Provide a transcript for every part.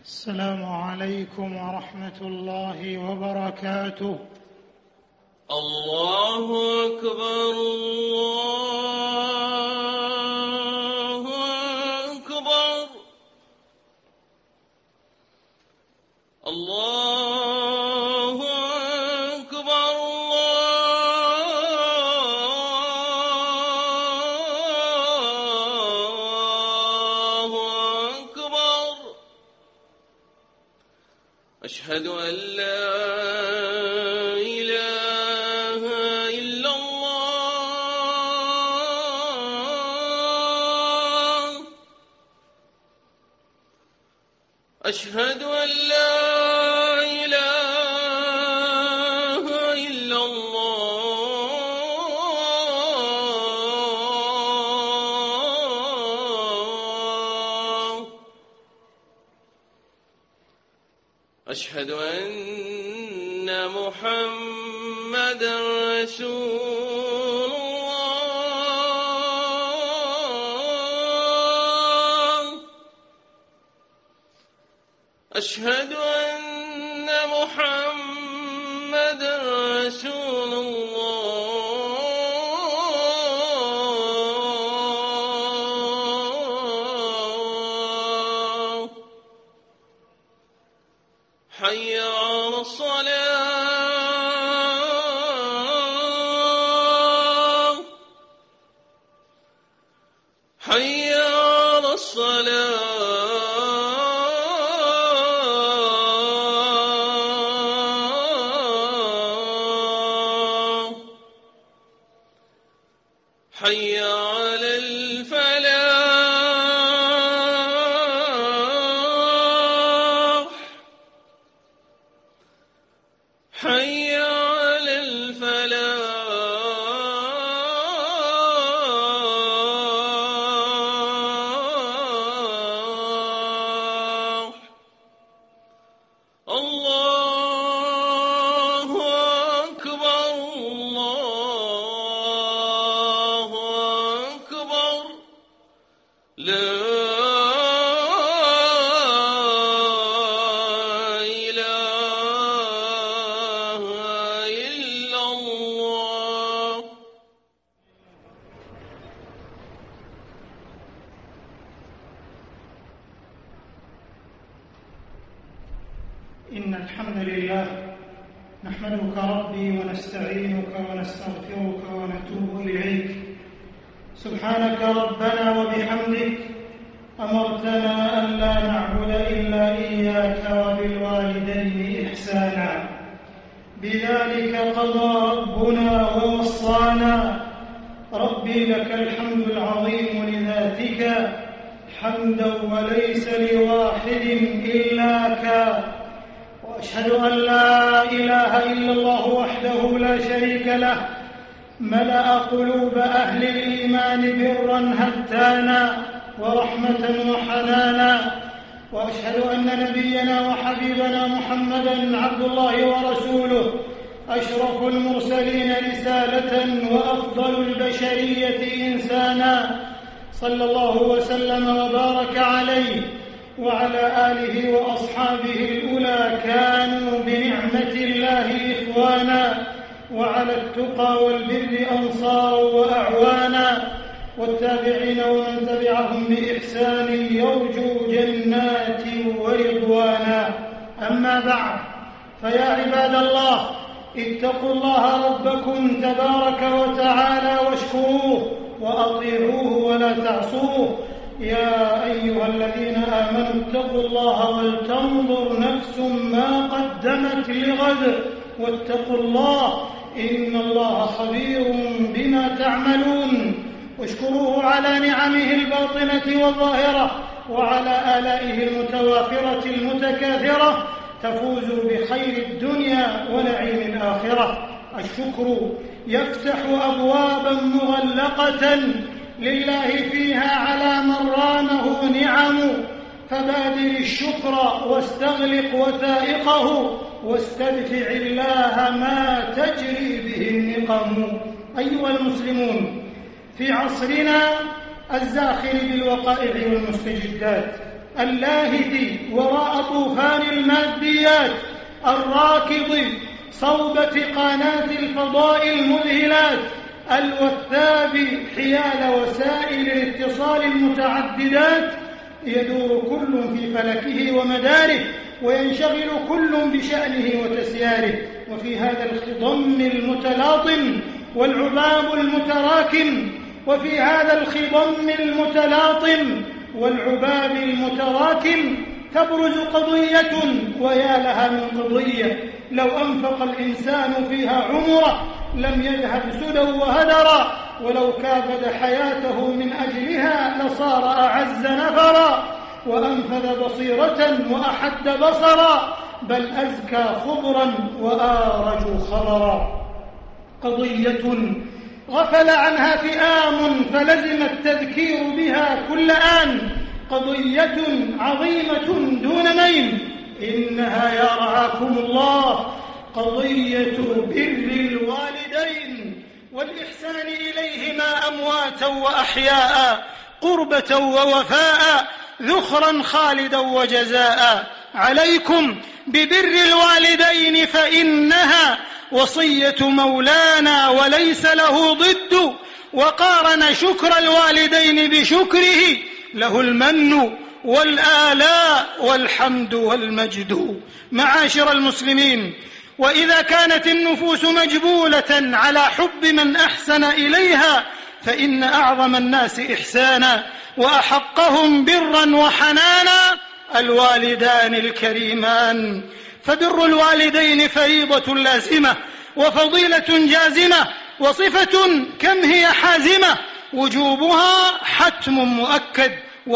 السلام عليكم ورحمة الله وبركاته. الله أكبر الله أكبر الله أكبر الله أكبر. أشهد أن لا إله إلا الله. أشهد أن لا إله إلا الله. أشهد أن محمدًا رسول الله. أشهد أن محمدًا رسول الله. حي على الصلاة. حي على الصلاة. حي على الفلاح. حي على الفلاح. الله أكبر الله أكبر. لا إله إلا الله. إن الحمد لله نحمدك ربي ونستعينك ونستغفرك ونتوب إليك. سبحانك ربنا وبحمدك أمرتنا أن لا نعبد إلا إياك وبالوالدين إحسانا. بذلك قضى ربنا ووصانا. ربي لك الحمد العظيم لذاتك حمدا وليس لواحد إلاك. وأشهد أن لا إله إلا الله وحده لا شريك له ملأ قلوب أهل الإيمان برا هتانا ورحمة وحنانا. وأشهد أن نبينا وحبيبنا محمدًا عبد الله ورسوله أشرف المرسلين رسالة وأفضل البشرية إنسانا، صلى الله وسلم وبارك عليه وعلى آله وأصحابه الأولى كانوا بنعمة الله إخوانا، وعلى التقى والبر أنصارا وأعوانا، والتابعين ومن تبعهم بإحسان يرجو جنات ورضوانا. أما بعد، فيا عباد الله، اتقوا الله ربكم تبارك وتعالى واشكروه وأطيعوه ولا تعصوه. يا أيها الذين آمنوا اتقوا الله ولتنظر نفس ما قدمت لغد واتقوا الله إن الله خبير بما تعملون. واشكروه على نعمه الباطنة والظاهرة وعلى آلائه المتوافرة المتكاثرة تفوزوا بخير الدنيا ونعيم الآخرة. الشكر يفتح أبوابا مغلقة لله فيها على من رامه نعم، فبادر الشكر واستغلق وثائقه واستدفع الله ما تجري به النقم. أيها المسلمون، في عصرنا الزاخر بالوقائع والمستجدات اللاهث وراء طوفان الماديات، الراكض صوب قناة الفضاء المذهلات، الوثاب حيال وسائل الاتصال المتعددات، يدور كل في فلكه ومداره، وينشغل كل بشأنه وتسياره. وفي هذا الخضم المتلاطم والعباب المتراكم، وفي هذا الخضم المتلاطم والعباب المتراكم تبرز قضية، ويا لها من قضية لو أنفق الإنسان فيها عمره لم يذهب سدى وهدرا، ولو كابد حياته من أجلها لصار أعز نفرا، وأنفذ بصيرة وأحد بصرا، بل أزكى خضرا وآرج خضرا. قضية غفل عنها فئام فلزم التذكير بها كل آن، قضية عظيمة دون نيم، إنها يا رعاكم الله قضية بر الوالدين والإحسان إليهما أمواتا وأحياء، قربة ووفاء، ذخرا خالدا وجزاء. عليكم ببر الوالدين فإنها وصية مولانا وليس له ضد، وقارن شكر الوالدين بشكره، له المن والآلاء والحمد والمجد. معاشر المسلمين، وإذا كانت النفوس مجبولة على حب من أحسن إليها، فإن أعظم الناس إحسانا وأحقهم برا وحنانا الوالدان الكريمان. فبر الوالدين فريضة لازمة وفضيلة جازمة، وصفة كم هي حازمة، وجوبها حتم مؤكد،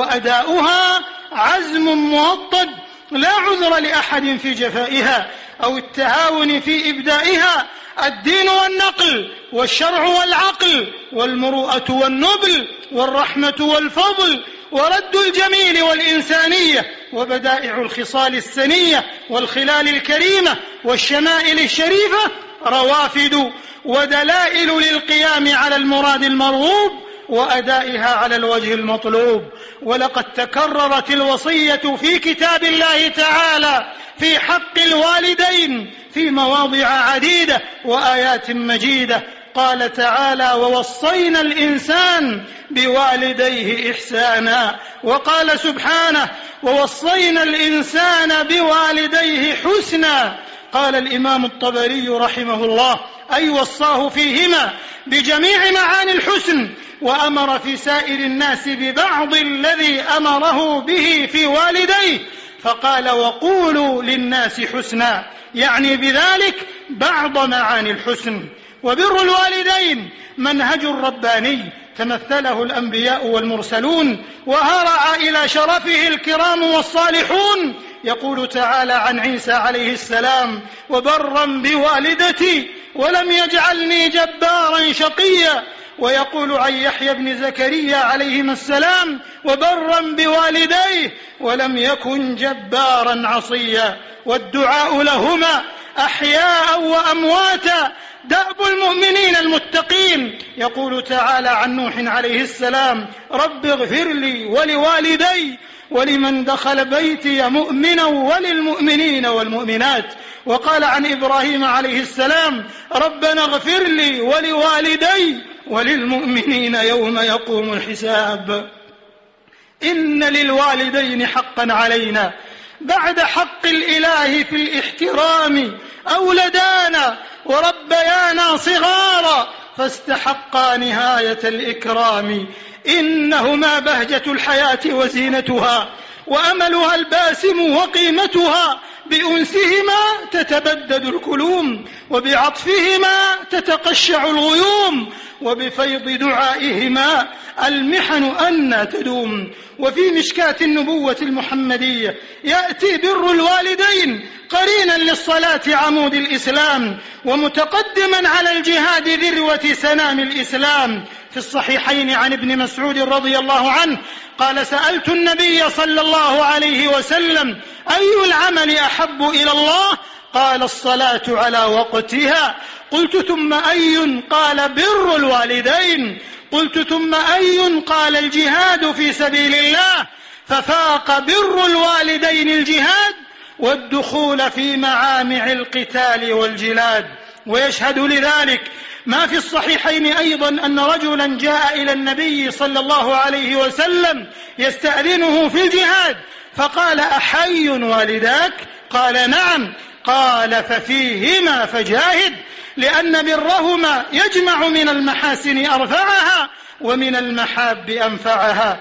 وأداؤها عزم موطد، لا عذر لأحد في جفائها أو التهاون في إبدائها. الدين والنقل، والشرع والعقل، والمروءة والنبل، والرحمة والفضل، ورد الجميل والإنسانية، وبدائع الخصال السنية، والخلال الكريمة، والشمائل الشريفة، روافد ودلائل للقيام على المراد المرغوب وأدائها على الوجه المطلوب. ولقد تكررت الوصية في كتاب الله تعالى في حق الوالدين في مواضع عديدة وآيات مجيدة. قال تعالى: ووصينا الإنسان بوالديه إحسانا. وقال سبحانه: ووصينا الإنسان بوالديه حسنا. قال الإمام الطبري رحمه الله: أي وصاه فيهما بجميع معاني الحسن، وأمر في سائر الناس ببعض الذي أمره به في والديه، فقال: وقولوا للناس حسنا، يعني بذلك بعض معاني الحسن. وبر الوالدين منهج رباني تمثله الأنبياء والمرسلون وهرع إلى شرفه الكرام والصالحون. يقول تعالى عن عيسى عليه السلام: وبرا بوالدتي ولم يجعلني جبارا شقيا. ويقول عن يحيى بن زكريا عليهما السلام: وبرا بوالديه ولم يكن جبارا عصيا. والدعاء لهما أحياء وأمواتا دأب المؤمنين المتقين. يقول تعالى عن نوح عليه السلام: رب اغفر لي ولوالدي ولمن دخل بيتي مؤمنا وللمؤمنين والمؤمنات. وقال عن إبراهيم عليه السلام: ربنا اغفر لي ولوالدي وللمؤمنين يوم يقوم الحساب. إن للوالدين حقا علينا بعد حق الإله في الاحترام، أولدانا وربيانا صغارا فاستحقا نهاية الإكرام. إنهما بهجة الحياة وزينتها، وأملها الباسم وقيمتها، بأنسهما تتبدد الكلوم، وبعطفهما تتقشع الغيوم، وبفيض دعائهما المحن أن تدوم. وفي مشكاة النبوة المحمدية يأتي بر الوالدين قرينا للصلاة عمود الإسلام، ومتقدما على الجهاد ذروة سنام الإسلام. في الصحيحين عن ابن مسعود رضي الله عنه قال: سألت النبي صلى الله عليه وسلم: أي العمل أحب إلى الله؟ قال: الصلاة على وقتها. قلت: ثم أي؟ قال: بر الوالدين. قلت: ثم أي؟ قال: الجهاد في سبيل الله. ففاق بر الوالدين الجهاد والدخول في معامع القتال والجلاد. ويشهد لذلك ما في الصحيحين أيضا أن رجلا جاء إلى النبي صلى الله عليه وسلم يستأذنه في الجهاد فقال: أحي والداك؟ قال: نعم. قال: ففيهما فجاهد، لأن برهما يجمع من المحاسن أرفعها ومن المحاب أنفعها.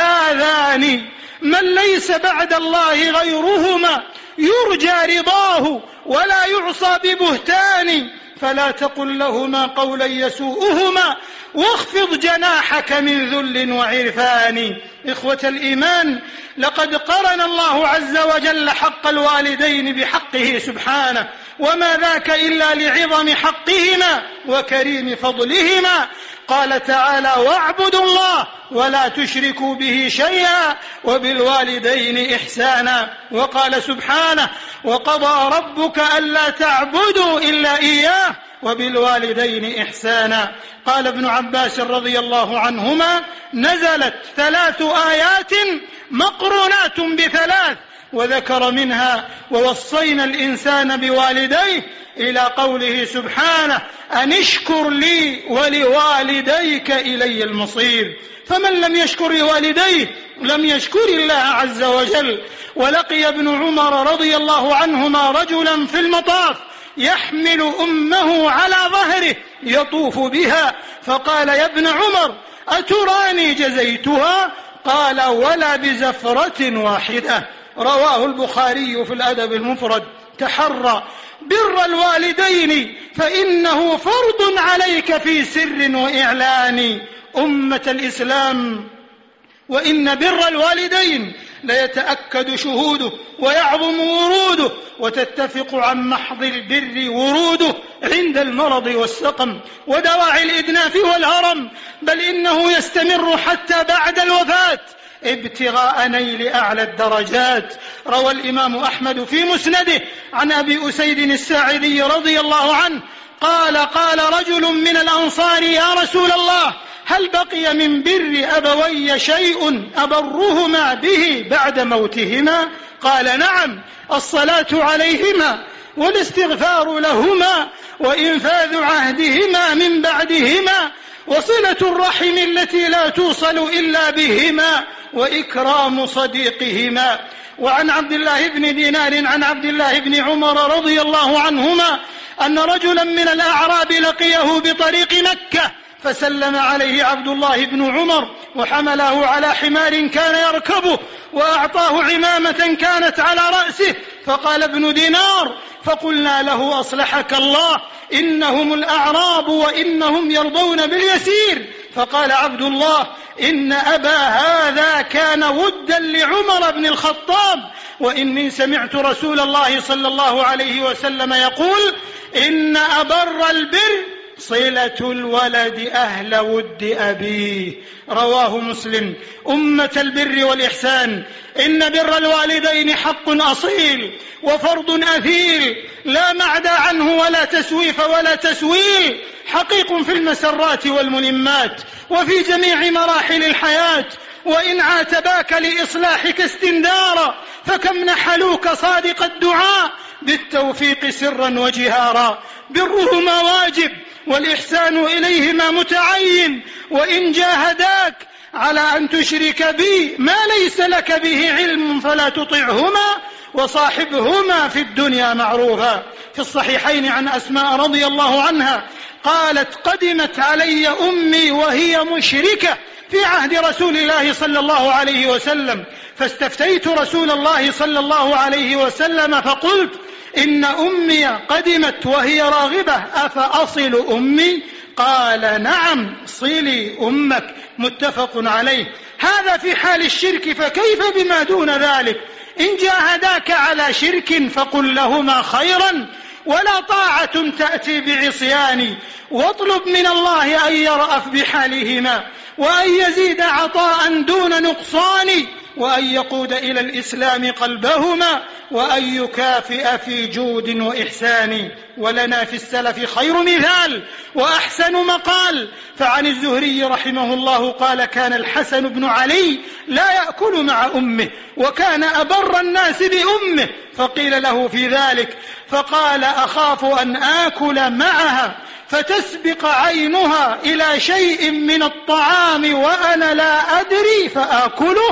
هذان من ليس بعد الله غيرهما يرجى رضاه ولا يعصى ببهتان، فلا تقل لهما قولا يسوءهما واخفض جناحك من ذل وعرفان. إخوة الإيمان، لقد قرن الله عز وجل حق الوالدين بحقه سبحانه، وما ذاك إلا لعظم حقهما وكريم فضلهما. قال تعالى: واعبدوا الله ولا تشركوا به شيئا وبالوالدين إحسانا. وقال سبحانه: وقضى ربك ألا تعبدوا إلا إياه وبالوالدين إحسانا. قال ابن عباس رضي الله عنهما: نزلت 3 آيات مقرونات ب3، وذكر منها: ووصينا الإنسان بوالديه، إلى قوله سبحانه: أن اشكر لي ولوالديك إلي المصير. فمن لم يشكر لوالديه لم يشكر الله عز وجل. ولقي ابن عمر رضي الله عنهما رجلا في المطاف يحمل أمه على ظهره يطوف بها، فقال: يا ابن عمر، أتراني جزيتها؟ قال: ولا بزفرة واحدة. رواه البخاري في الأدب المفرد. تحرى بر الوالدين فإنه فرض عليك في سر وإعلان. أمة الإسلام، وإن بر الوالدين ليتأكد شهوده ويعظم وروده، وتتفق عن محض البر وروده عند المرض والسقم ودواعي الإدناف والهرم، بل إنه يستمر حتى بعد الوفاة ابتغاء نيل أعلى الدرجات. روى الإمام أحمد في مسنده عن أبي أسيد الساعدي رضي الله عنه قال: قال رجل من الأنصار: يا رسول الله، هل بقي من بر أبوي شيء أبرهما به بعد موتهما؟ قال: نعم، الصلاة عليهما والاستغفار لهما وإنفاذ عهدهما من بعدهما وصلة الرحم التي لا توصل إلا بهما وإكرام صديقهما. وعن عبد الله بن دينار عن عبد الله بن عمر رضي الله عنهما أن رجلا من الأعراب لقيه بطريق مكة فسلم عليه عبد الله بن عمر وحمله على حمار كان يركبه وأعطاه عمامة كانت على رأسه، فقال ابن دينار: فقلنا له: أصلحك الله، إنهم الأعراب وإنهم يرضون باليسير. فقال عبد الله: إن أبا هذا كان ودا لعمر بن الخطاب، وإني سمعت رسول الله صلى الله عليه وسلم يقول: إن أبر البر صلة الولد أهل ود أبيه. رواه مسلم. أمة البر والإحسان، إن بر الوالدين حق أصيل وفرض أثيل لا معدى عنه ولا تسويف ولا تسويل، حقيق في المسرات والملمات وفي جميع مراحل الحياة. وإن عاتباك لإصلاحك استندارا فكم نحلوك صادق الدعاء بالتوفيق سرا وجهارا. برهما واجب والإحسان إليهما متعين، وإن جاهداك على أن تشرك بي ما ليس لك به علم فلا تطعهما وصاحبهما في الدنيا معروفا. في الصحيحين عن أسماء رضي الله عنها قالت: قدمت علي أمي وهي مشركة في عهد رسول الله صلى الله عليه وسلم، فاستفتيت رسول الله صلى الله عليه وسلم فقلت: إن أمي قدمت وهي راغبة، أفأصل أمي؟ قال: نعم، صلي أمك. متفق عليه. هذا في حال الشرك، فكيف بما دون ذلك؟ إن جاهداك على شرك فقل لهما خيرا، ولا طاعة تأتي بعصيان، واطلب من الله أن يرأف بحالهما وأن يزيد عطاء دون نقصان، وأن يقود إلى الإسلام قلبهما وأن يكافئ في جود وإحسان. ولنا في السلف خير مثال وأحسن مقال. فعن الزهري رحمه الله قال: كان الحسن بن علي لا يأكل مع أمه وكان أبر الناس بأمه، فقيل له في ذلك فقال: أخاف أن آكل معها فتسبق عينها إلى شيء من الطعام وأنا لا أدري فآكله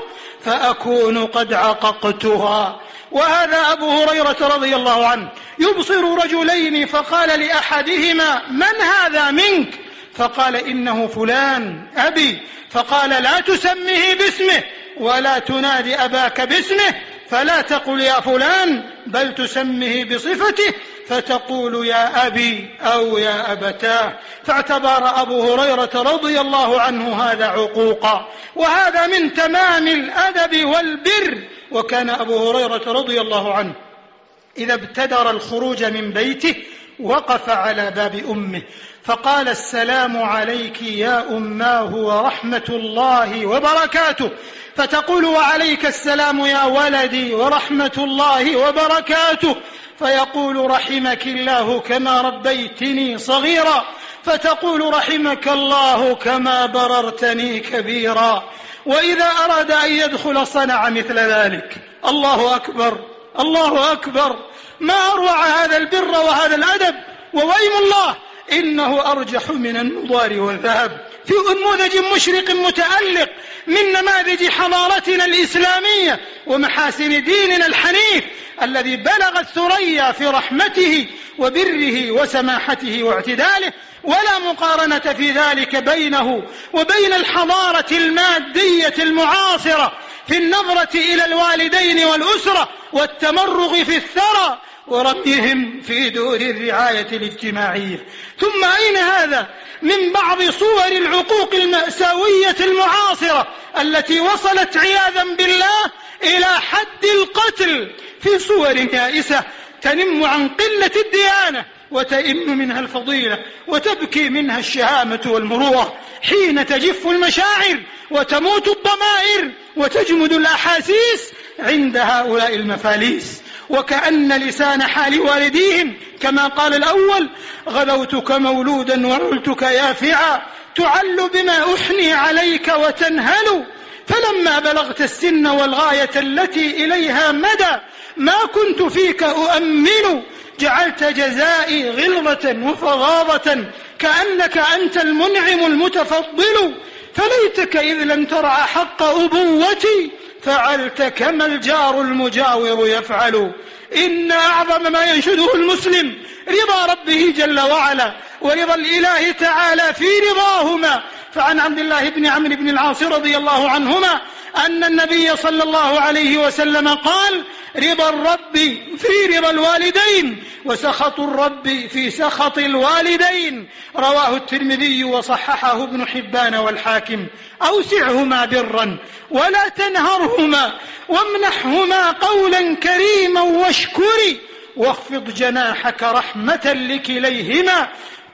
فأكون قد عققتها. وهذا أبو هريرة رضي الله عنه يبصر رجلين فقال لأحدهما: من هذا منك؟ فقال: إنه فلان أبي. فقال: لا تسميه باسمه ولا تنادي أباك باسمه، فلا تقل يا فلان بل تسميه بصفته فتقول يا أبي أو يا أبتاه. فاعتبر أبو هريرة رضي الله عنه هذا عقوقا، وهذا من تمام الأدب والبر. وكان أبو هريرة رضي الله عنه إذا ابتدر الخروج من بيته وقف على باب أمه فقال: السلام عليك يا أماه ورحمة الله وبركاته. فتقول: وعليك السلام يا ولدي ورحمة الله وبركاته. فيقول: رحمك الله كما ربيتني صغيرا. فتقول: رحمك الله كما بررتني كبيرا. وإذا أراد أن يدخل صنع مثل ذلك. الله أكبر، الله أكبر، ما أروع هذا البر وهذا الأدب. وويم الله إنه أرجح من النضار والذهب في نموذج مشرق متألق من نماذج حضارتنا الإسلامية ومحاسن ديننا الحنيف الذي بلغ الثريا في رحمته وبره وسماحته واعتداله. ولا مقارنة في ذلك بينه وبين الحضارة المادية المعاصرة في النظرة إلى الوالدين والأسرة والتمرغ في الثرى ورميهم في دور الرعاية الاجتماعية. ثم أين هذا من بعض صور العقوق المأساوية المعاصرة التي وصلت عياذا بالله إلى حد القتل في صور يائسة تنم عن قلة الديانة وتئن منها الفضيلة وتبكي منها الشهامة والمروءة حين تجف المشاعر وتموت الضمائر وتجمد الأحاسيس عند هؤلاء المفاليس. وكأن لسان حال والديهم كما قال الأول: غلوتك مولودا وعلتك يافعا تعل بما أحني عليك وتنهل. فلما بلغت السن والغاية التي إليها مدى ما كنت فيك أؤمن جعلت جزائي غلظة وفظاظة كأنك أنت المنعم المتفضل. فليتك إذ لم ترع حق أبوتي فعلت كما الجار المجاور يفعل. إن أعظم ما ينشده المسلم رضا ربه جل وعلا ورضا الإله تعالى في رضاهما. فعن عبد الله بن عمرو بن العاص رضي الله عنهما أن النبي صلى الله عليه وسلم قال: رضا الرب في رضا الوالدين وسخط الرب في سخط الوالدين. رواه الترمذي وصححه ابن حبان والحاكم. أوسعهما برا ولا تنهرهما وامنحهما قولا كريما واشكري واخفض جناحك رحمة لكليهما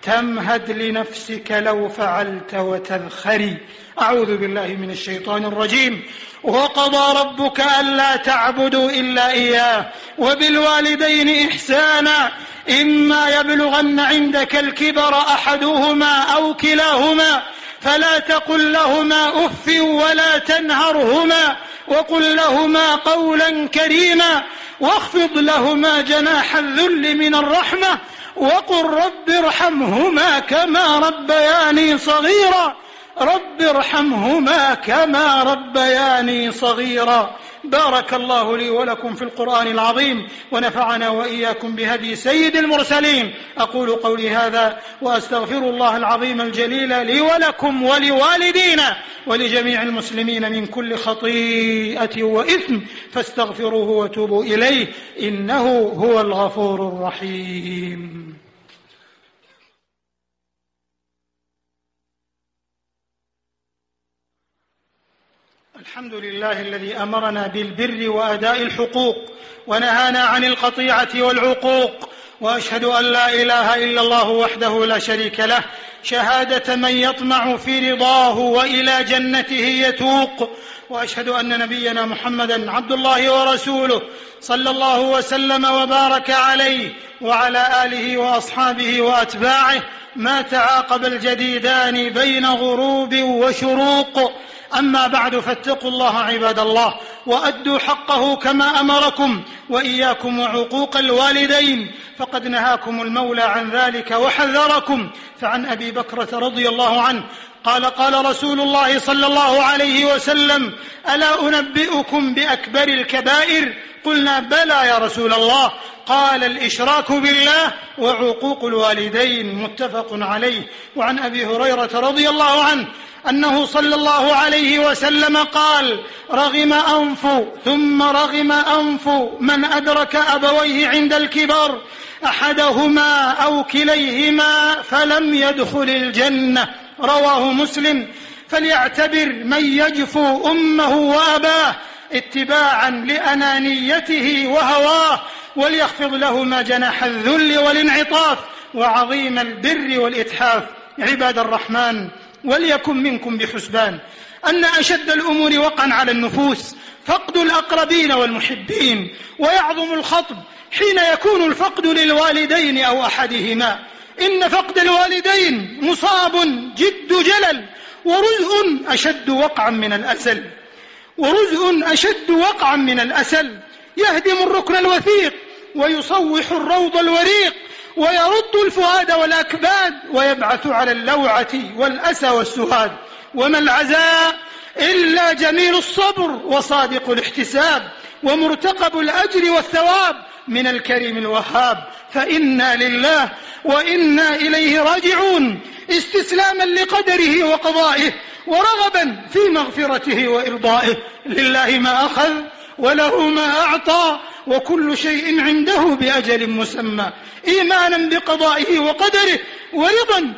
تمهد لنفسك لو فعلت وتذخري. أعوذ بالله من الشيطان الرجيم. وقضى ربك ألا تعبدوا إلا إياه وبالوالدين إحسانا إما يبلغن عندك الكبر أحدهما أو كلاهما فلا تقل لهما أف ولا تنهرهما وقل لهما قولا كريما واخفض لهما جناح الذل من الرحمة وقل رب ارحمهما كما ربياني صغيرا. رب ارحمهما كما ربياني صغيرا. بارك الله لي ولكم في القرآن العظيم ونفعنا وإياكم بهدي سيد المرسلين. أقول قولي هذا وأستغفر الله العظيم الجليل لي ولكم ولوالدينا ولجميع المسلمين من كل خطيئة وإثم فاستغفروه وتوبوا إليه إنه هو الغفور الرحيم. الحمد لله الذي أمرنا بالبر وأداء الحقوق ونهانا عن القطيعة والعقوق وأشهد أن لا إله إلا الله وحده لا شريك له شهادة من يطمع في رضاه وإلى جنته يتوق، وأشهد أن نبينا محمدا عبد الله ورسوله صلى الله وسلم وبارك عليه وعلى آله وأصحابه وأتباعه ما تعاقب الجديدان بين غروب وشروق. أما بعد، فاتقوا الله عباد الله وأدوا حقه كما أمركم، وإياكم وعقوق الوالدين، فقد نهاكم المولى عن ذلك وحذركم. فعن أبي بكرة رضي الله عنه قال: قال رسول الله صلى الله عليه وسلم: ألا أنبئكم بأكبر الكبائر؟ قلنا: بلى يا رسول الله. قال: الإشراك بالله وعقوق الوالدين. متفق عليه. وعن أبي هريرة رضي الله عنه أنه صلى الله عليه وسلم قال: رغم أنف ثم رغم أنف من أدرك أبويه عند الكبر، أحدهما أو كليهما، فلم يدخل الجنة. رواه مسلم. فليعتبر من يجفو أمه وأباه اتباعا لأنانيته وهواه، وليخفض لهما جناح الذل والانعطاف وعظيم البر والإتحاف. عباد الرحمن، وليكن منكم بحسبان أن أشد الأمور وقعا على النفوس فقد الأقربين والمحبين، ويعظم الخطب حين يكون الفقد للوالدين أو أحدهما. إن فقد الوالدين مصاب جد جلل، ورزء أشد وقعا من الأسل، يهدم الركن الوثيق ويصوح الروض الوريق، ويرد الفؤاد والأكباد، ويبعث على اللوعة والأسى والسهاد. وما العزاء إلا جميل الصبر وصادق الاحتساب ومرتقب الأجر والثواب من الكريم الوهاب. فإنا لله وإنا إليه راجعون، استسلاما لقدره وقضائه، ورغبا في مغفرته وإرضائه. لله ما أخذ وله ما أعطى، وكل شيء عنده بأجل مسمى، إيمانا بقضائه وقدره، ورضا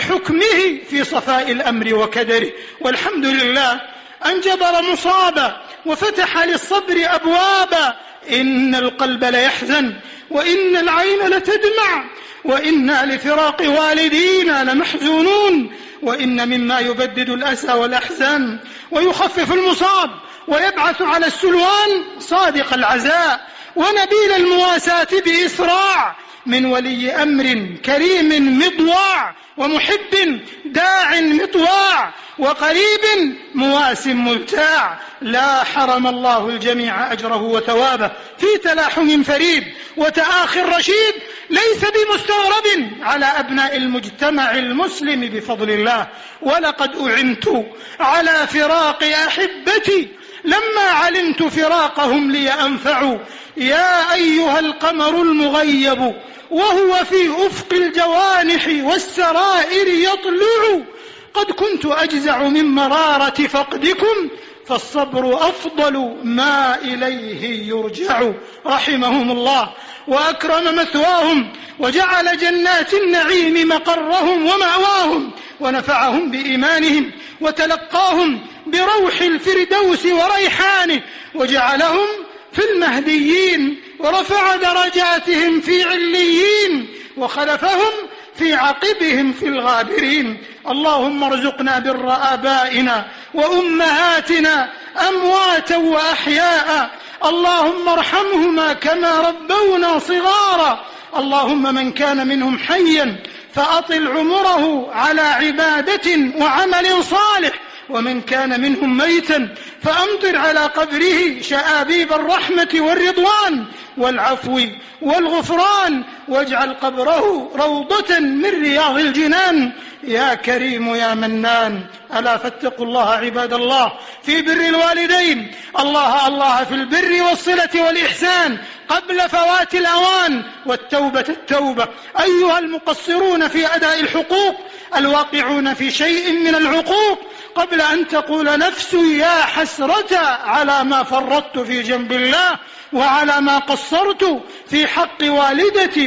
بحكمه في صفاء الأمر وكدره. والحمد لله أن جبر مصابا وفتح للصبر أبوابا. إن القلب ليحزن وإن العين لتدمع، وإنا لفراق والدينا لمحزونون. وإن مما يبدد الأسى والأحزان ويخفف المصاب ويبعث على السلوان صادق العزاء ونبيل المواساة بإسراع من ولي أمر كريم مضواع، ومحب داع مطواع، وقريب مواس مبتاع. لا حرم الله الجميع أجره وثوابه في تلاحم فريد وتآخي رشيد، ليس بمستغرب على أبناء المجتمع المسلم بفضل الله. ولقد أعنت على فراق أحبتي لما علمت فراقهم لي أنفع. يا أيها القمر المغيب وهو في أفق الجوانح والسرائر يطلع، قد كنت أجزع من مرارة فقدكم، فالصبر أفضل ما إليه يرجع. رحمهم الله وأكرم مثواهم، وجعل جنات النعيم مقرهم ومأواهم، ونفعهم بإيمانهم، وتلقاهم بروح الفردوس وريحانه، وجعلهم في المهديين، ورفع درجاتهم في عليين، وخلفهم في عقبهم في الغابرين. اللهم ارزقنا بر آبائنا وأمهاتنا أمواتا وأحياء، اللهم ارحمهما كما ربونا صغارا. اللهم من كان منهم حيا فأطل عمره على عبادة وعمل صالح، ومن كان منهم ميتا فأمطر على قبره شآبيب الرحمة والرضوان والعفو والغفران، واجعل قبره روضة من رياض الجنان. يا كريم يا منان. ألا فاتقوا الله عباد الله في بر الوالدين، الله في البر والصلة والإحسان قبل فوات الأوان، والتوبة التوبة. أيها المقصرون في أداء الحقوق الواقعون في شيء من العقوق، قبل أن تقول نفسي يا حسرة على ما فرطت في جنب الله، وعلى ما قصرت في حق والدتي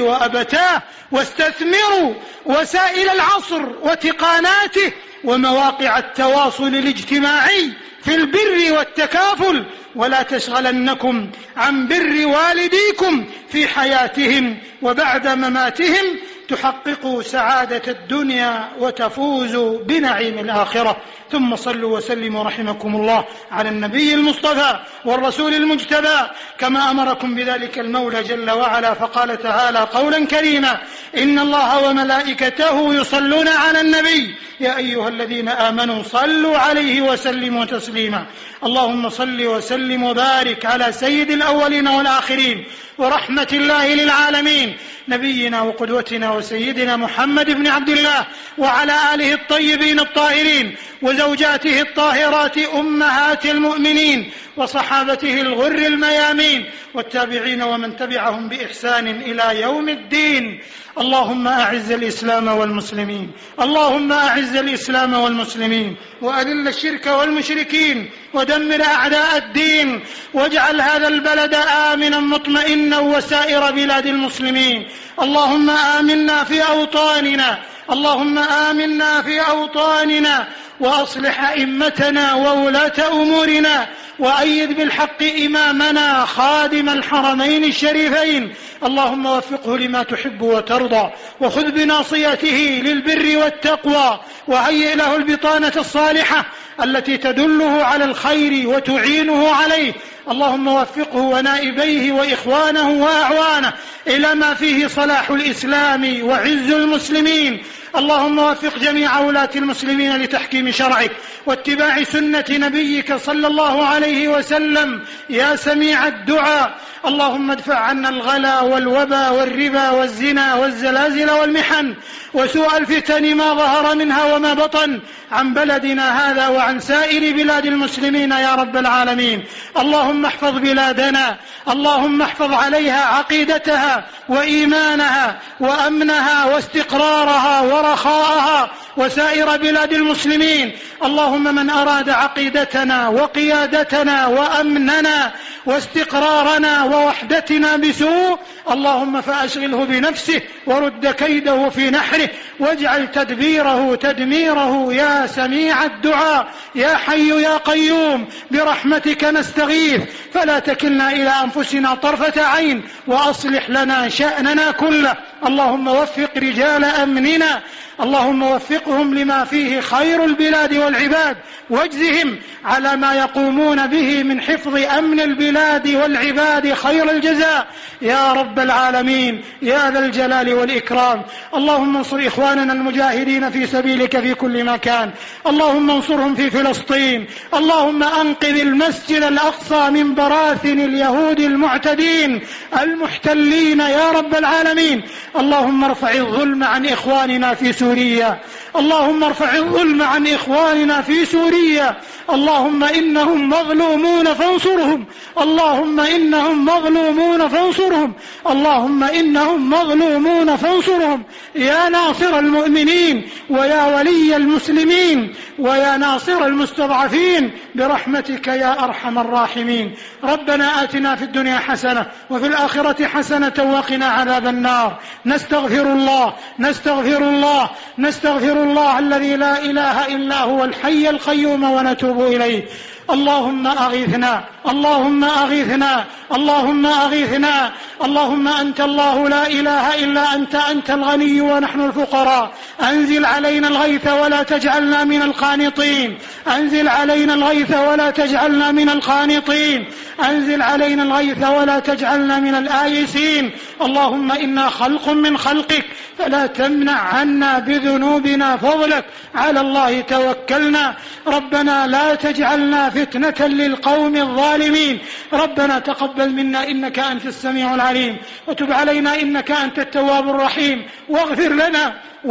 وأبتاه، واستثمروا وسائل العصر وتقاناته ومواقع التواصل الاجتماعي في البر والتكافل، ولا تشغلنكم عن بر والديكم في حياتهم وبعد مماتهم، تحققوا سعادة الدنيا وتفوزوا بنعيم الآخرة. ثم صلوا وسلموا رحمكم الله على النبي المصطفى والرسول المجتبى كما أمركم بذلك المولى جل وعلا، فقال تعالى قولا كريما: إن الله وملائكته يصلون على النبي يا أيها الذين آمنوا صلوا عليه وسلموا تسليما. اللهم صل وسلم وبارك على سيد الأولين والآخرين ورحمة الله للعالمين نبينا وقدوتنا وسيدنا محمد بن عبد الله وعلى آله الطيبين الطاهرين وزوجاته الطاهرات أمهات المؤمنين وصحابته الغر الميامين والتابعين ومن تبعهم بإحسان إلى يوم الدين. اللهم أعز الإسلام والمسلمين، اللهم أعز الإسلام والمسلمين وأذل الشرك والمشركين ودمر أعداء الدين، واجعل هذا البلد آمنا مطمئنا وسائر بلاد المسلمين. اللهم آمنا في أوطاننا، اللهم آمنا في أوطاننا وأصلح أئمتنا وولاة أمورنا، وأيد بالحق إمامنا خادم الحرمين الشريفين. اللهم وفقه لما تحب وترضى، وخذ بناصيته للبر والتقوى، وهيئ له البطانة الصالحة التي تدله على الخير وتعينه عليه. اللهم وفقه ونائبيه وإخوانه وأعوانه إلى ما فيه صلاح الإسلام وعز المسلمين. اللهم وفق جميع ولاة المسلمين لتحكيم شرعك واتباع سنة نبيك صلى الله عليه وسلم يا سميع الدعاء. اللهم ادفع عنا الغلا والوبا والربا والزنا والزلازل والمحن وسوء الفتن ما ظهر منها وما بطن عن بلدنا هذا وعن سائر بلاد المسلمين يا رب العالمين. اللهم احفظ بلادنا، اللهم احفظ عليها عقيدتها وإيمانها وأمنها واستقرارها ورخاءها وسائر بلاد المسلمين. اللهم من أراد عقيدتنا وقيادتنا وأمننا واستقرارنا ووحدتنا بسوء اللهم فأشغله بنفسه ورد كيده في نحره، واجعل تدبيره تدميره يا سميع الدعاء يا حي يا قيوم. برحمتك نستغيث فلا تكلنا إلى أنفسنا طرفة عين، وأصلح لنا شأننا كله. اللهم وفق رجال أمننا، اللهم وفقهم لما فيه خير البلاد والعباد، واجزهم على ما يقومون به من حفظ أمن البلاد والعباد خير الجزاء يا رب العالمين يا ذا الجلال والإكرام. اللهم انصر إخواننا المجاهدين في سبيلك في كل مكان، اللهم انصرهم في فلسطين، اللهم أنقذ المسجد الأقصى من براثن اليهود المعتدين المحتلين يا رب العالمين. اللهم ارفع الظلم عن إخواننا في سوريا، اللهم ارفع الظلم عن إخواننا في سوريا. اللهم إنهم مظلومون فانصرهم، اللهم إنهم مظلومون فانصرهم، اللهم إنهم مظلومون فانصرهم يا ناصر المؤمنين ويا ولي المسلمين ويا ناصر المستضعفين برحمتك يا أرحم الراحمين. ربنا آتنا في الدنيا حسنة وفي الآخرة حسنة وقنا عذاب النار. نستغفر الله نستغفر الله نستغفر الله الذي لا إله إلا هو الحي القيوم ونتوب إليه. اللهم أغثنا اللهم أغثنا اللهم أغثنا. اللهم أنت الله لا إله إلا أنت، أنت الغني ونحن الفقراء. أنزل علينا الغيث ولا تجعلنا من القانطين، أنزل علينا الغيث ولا تجعلنا من القانطين، أنزل علينا الغيث ولا تجعلنا من الآيسين. اللهم إنا خلق من خلقك فلا تمنع عنا بذنوبنا فضلك، على الله توكلنا. ربنا لا تجعلنا فتنة للقوم الظالمين. ربنا تقبل منا إنك أنت السميع العليم، وتب علينا إنك أنت التواب الرحيم، واغفر لنا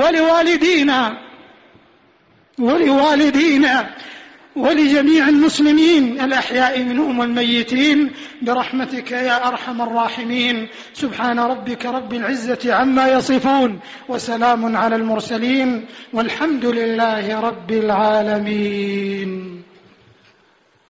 ولوالدينا ولجميع المسلمين الأحياء منهم والميتين برحمتك يا أرحم الراحمين. سبحان ربك رب العزة عما يصفون، وسلام على المرسلين، والحمد لله رب العالمين.